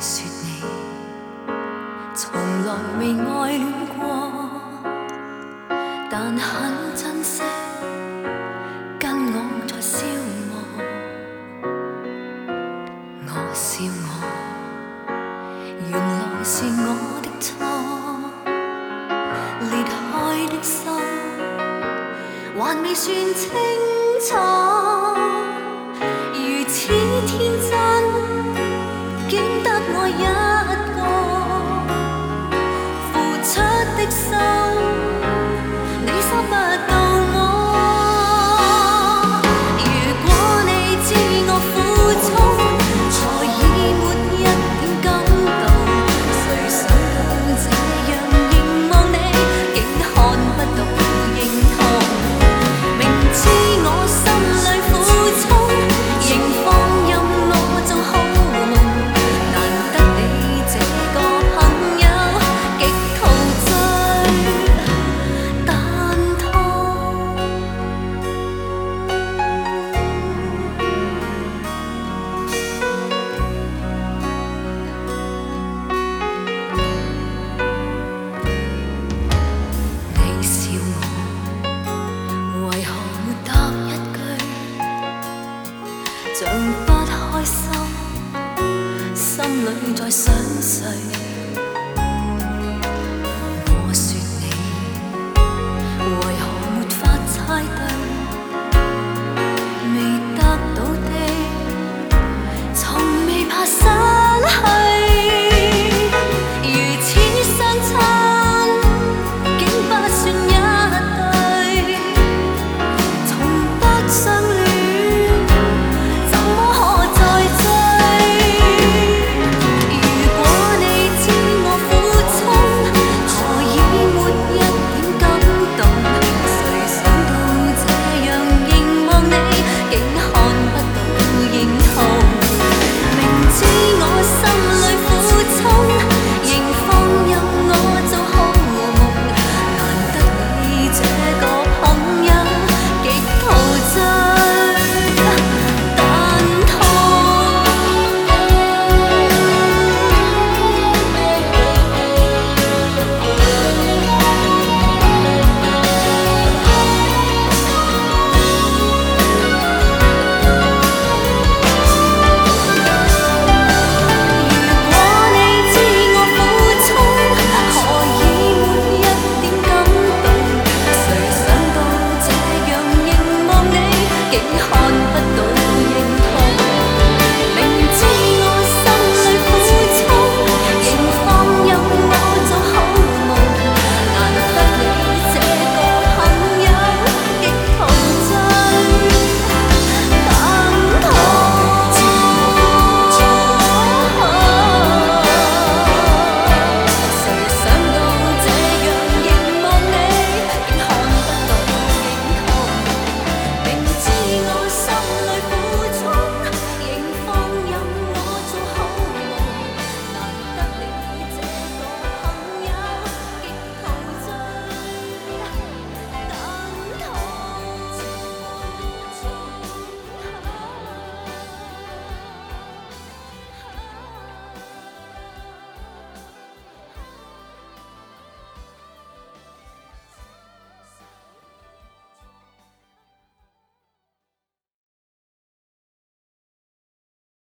说你从来未爱恋过，但很珍惜跟我在消磨。我笑我，原来是我的错，裂开的心还未算清楚，如此天真，竟得我一個付出的心，你收不到我。如果你知我苦衷，何以沒一點感動？誰想到這樣凝望你，竟看不到認同。明知我心裏苦衷，仍放任我做好夢。難得你這個朋友，極陶醉，但痛。你笑我，為何沒答一句，像不開心，心裏在想誰？我說你，為何沒法猜對？未得到的，從未怕失去。如此相親，竟不算一對，從不相戀，怎麼可再追？如果你知我苦衷，何以沒一點感動？誰想到這樣凝望你，竟看不到認同。明知我心裏苦衷，仍放任我做好夢。難得你這個朋友，極陶醉，但痛。如果你知我苦衷，何以沒一點感動？誰想到這樣凝望你，竟看不到